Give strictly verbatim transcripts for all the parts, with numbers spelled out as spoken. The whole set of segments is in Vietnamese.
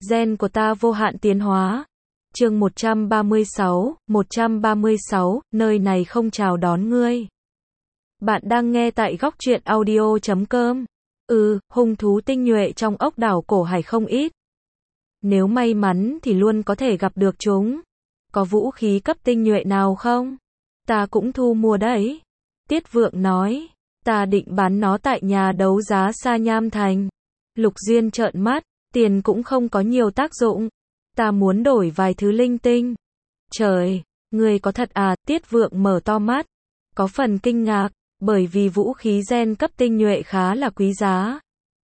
Gen của ta vô hạn tiến hóa. Chương một trăm ba mươi sáu, một trăm ba mươi sáu, nơi này không chào đón ngươi. Bạn đang nghe tại góc truyện audio chấm com. Ừ, hung thú tinh nhuệ trong ốc đảo cổ hải không ít. Nếu may mắn thì luôn có thể gặp được chúng. Có vũ khí cấp tinh nhuệ nào không? Ta cũng thu mua đấy. Tiết Vượng nói, ta định bán nó tại nhà đấu giá Sa Nham Thành. Lục Duyên trợn mắt, tiền cũng không có nhiều tác dụng. Ta muốn đổi vài thứ linh tinh. Trời, ngươi có thật à? Tiết Vượng mở to mắt, có phần kinh ngạc, bởi vì vũ khí gen cấp tinh nhuệ khá là quý giá.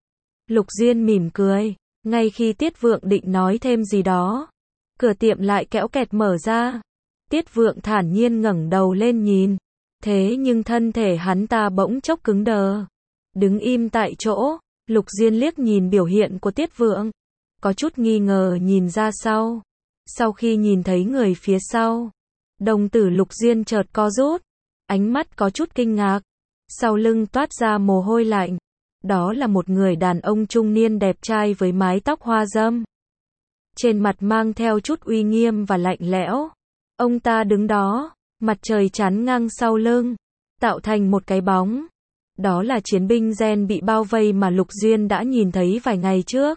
Lục Duyên mỉm cười, ngay khi Tiết Vượng định nói thêm gì đó, cửa tiệm lại kéo kẹt mở ra. Tiết Vượng thản nhiên ngẩng đầu lên nhìn, thế nhưng thân thể hắn ta bỗng chốc cứng đờ, đứng im tại chỗ. Lục Duyên liếc nhìn biểu hiện của Tiết Vượng, có chút nghi ngờ nhìn ra sau. Sau khi nhìn thấy người phía sau, đồng tử Lục Duyên chợt co rút, ánh mắt có chút kinh ngạc, sau lưng toát ra mồ hôi lạnh. Đó là một người đàn ông trung niên đẹp trai với mái tóc hoa râm, trên mặt mang theo chút uy nghiêm và lạnh lẽo. Ông ta đứng đó, mặt trời chắn ngang sau lưng, tạo thành một cái bóng. Đó là chiến binh gen bị bao vây mà Lục Duyên đã nhìn thấy vài ngày trước.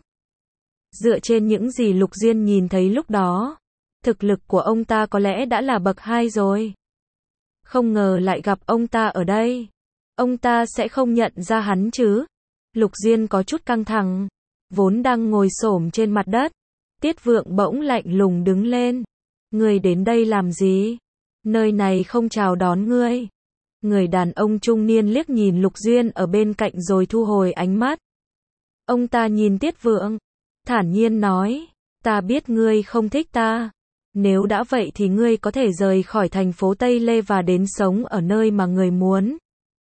Dựa trên những gì Lục Duyên nhìn thấy lúc đó, thực lực của ông ta có lẽ đã là bậc hai rồi. Không ngờ lại gặp ông ta ở đây. Ông ta sẽ không nhận ra hắn chứ? Lục Duyên có chút căng thẳng, vốn đang ngồi xổm trên mặt đất. Tiết Vượng bỗng lạnh lùng đứng lên. Ngươi đến đây làm gì? Nơi này không chào đón ngươi. Người đàn ông trung niên liếc nhìn Lục Duyên ở bên cạnh rồi thu hồi ánh mắt. Ông ta nhìn Tiết Vượng, thản nhiên nói, ta biết ngươi không thích ta. Nếu đã vậy thì ngươi có thể rời khỏi thành phố Tây Lê và đến sống ở nơi mà ngươi muốn.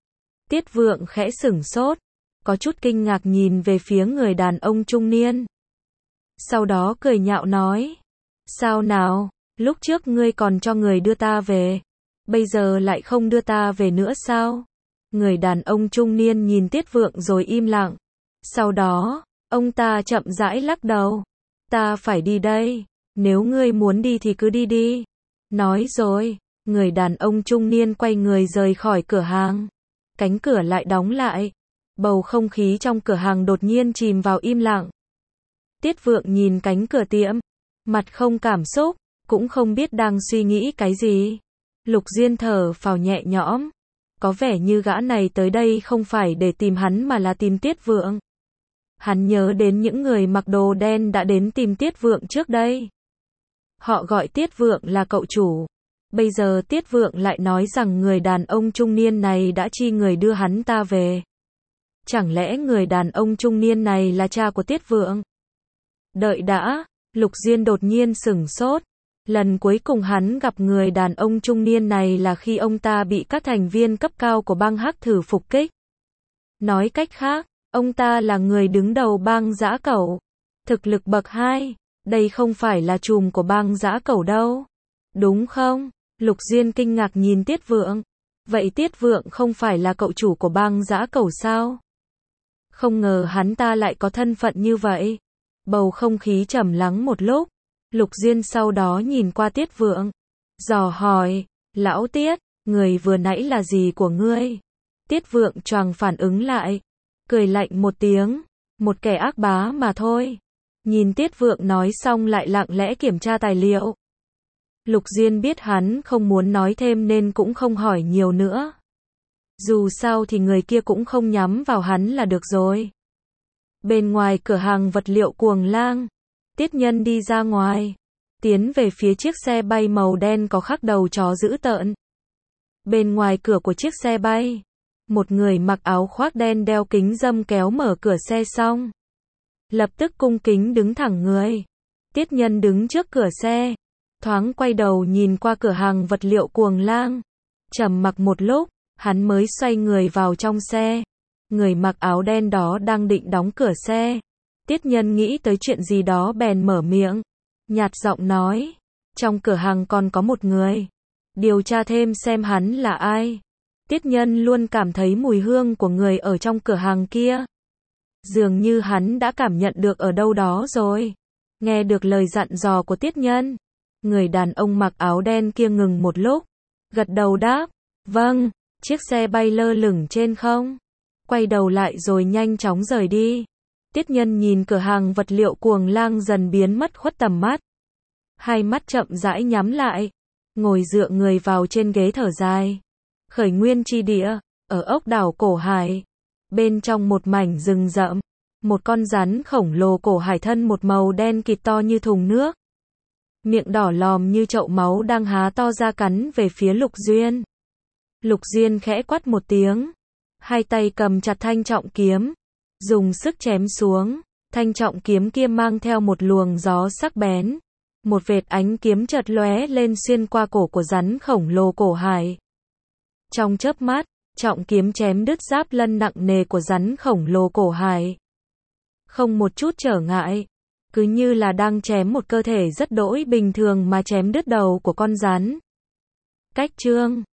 Tiết Vượng khẽ sửng sốt, có chút kinh ngạc nhìn về phía người đàn ông trung niên. Sau đó cười nhạo nói, sao nào, lúc trước ngươi còn cho người đưa ta về, bây giờ lại không đưa ta về nữa sao? Người đàn ông trung niên nhìn Tiết Vượng rồi im lặng. Sau đó, ông ta chậm rãi lắc đầu. Ta phải đi đây, nếu ngươi muốn đi thì cứ đi đi. Nói rồi, người đàn ông trung niên quay người rời khỏi cửa hàng. Cánh cửa lại đóng lại. Bầu không khí trong cửa hàng đột nhiên chìm vào im lặng. Tiết Vượng nhìn cánh cửa tiệm, mặt không cảm xúc, cũng không biết đang suy nghĩ cái gì. Lục Duyên thở phào nhẹ nhõm, có vẻ như gã này tới đây không phải để tìm hắn mà là tìm Tiết Vượng. Hắn nhớ đến những người mặc đồ đen đã đến tìm Tiết Vượng trước đây. Họ gọi Tiết Vượng là cậu chủ. Bây giờ Tiết Vượng lại nói rằng người đàn ông trung niên này đã chi người đưa hắn ta về. Chẳng lẽ người đàn ông trung niên này là cha của Tiết Vượng? Đợi đã, Lục Duyên đột nhiên sửng sốt. Lần cuối cùng hắn gặp người đàn ông trung niên này là khi ông ta bị các thành viên cấp cao của bang Hắc Thử phục kích. Nói cách khác, ông ta là người đứng đầu bang Dã Cẩu. Thực lực bậc hai, đây không phải là trùm của bang Dã Cẩu đâu. Đúng không? Lục Duyên kinh ngạc nhìn Tiết Vượng. Vậy Tiết Vượng không phải là cậu chủ của bang Dã Cẩu sao? Không ngờ hắn ta lại có thân phận như vậy. Bầu không khí trầm lắng một lúc. Lục Duyên sau đó nhìn qua Tiết Vượng, dò hỏi, lão Tiết, người vừa nãy là gì của ngươi? Tiết Vượng choàng phản ứng lại, cười lạnh một tiếng, một kẻ ác bá mà thôi. Nhìn Tiết Vượng nói xong lại lặng lẽ kiểm tra tài liệu. Lục Duyên biết hắn không muốn nói thêm nên cũng không hỏi nhiều nữa. Dù sao thì người kia cũng không nhắm vào hắn là được rồi. Bên ngoài cửa hàng vật liệu Cuồng Lang, Tiết Nhân đi ra ngoài, tiến về phía chiếc xe bay màu đen có khắc đầu chó dữ tợn. Bên ngoài cửa của chiếc xe bay, một người mặc áo khoác đen đeo kính râm kéo mở cửa xe xong, lập tức cung kính đứng thẳng người. Tiết Nhân đứng trước cửa xe, thoáng quay đầu nhìn qua cửa hàng vật liệu Cuồng Lang, trầm mặc một lúc, hắn mới xoay người vào trong xe. Người mặc áo đen đó đang định đóng cửa xe. Tiết Nhân nghĩ tới chuyện gì đó bèn mở miệng, nhạt giọng nói, trong cửa hàng còn có một người, điều tra thêm xem hắn là ai. Tiết Nhân luôn cảm thấy mùi hương của người ở trong cửa hàng kia. Dường như hắn đã cảm nhận được ở đâu đó rồi. Nghe được lời dặn dò của Tiết Nhân, người đàn ông mặc áo đen kia ngừng một lúc, gật đầu đáp, vâng, chiếc xe bay lơ lửng trên không, quay đầu lại rồi nhanh chóng rời đi. Tiết Nhân nhìn cửa hàng vật liệu Cuồng Lang dần biến mất khuất tầm mắt. Hai mắt chậm rãi nhắm lại, ngồi dựa người vào trên ghế thở dài. Khởi nguyên chi địa, ở ốc đảo Cổ Hải, bên trong một mảnh rừng rậm, một con rắn khổng lồ cổ hải thân một màu đen kịt to như thùng nước. Miệng đỏ lòm như chậu máu đang há to ra cắn về phía Lục Duyên. Lục Duyên khẽ quát một tiếng, hai tay cầm chặt thanh trọng kiếm, dùng sức chém xuống, thanh trọng kiếm kia mang theo một luồng gió sắc bén. Một vệt ánh kiếm chợt lóe lên xuyên qua cổ của rắn khổng lồ cổ hải. Trong chớp mắt, trọng kiếm chém đứt giáp lân nặng nề của rắn khổng lồ cổ hải. Không một chút trở ngại, cứ như là đang chém một cơ thể rất đỗi bình thường mà chém đứt đầu của con rắn. Cách chương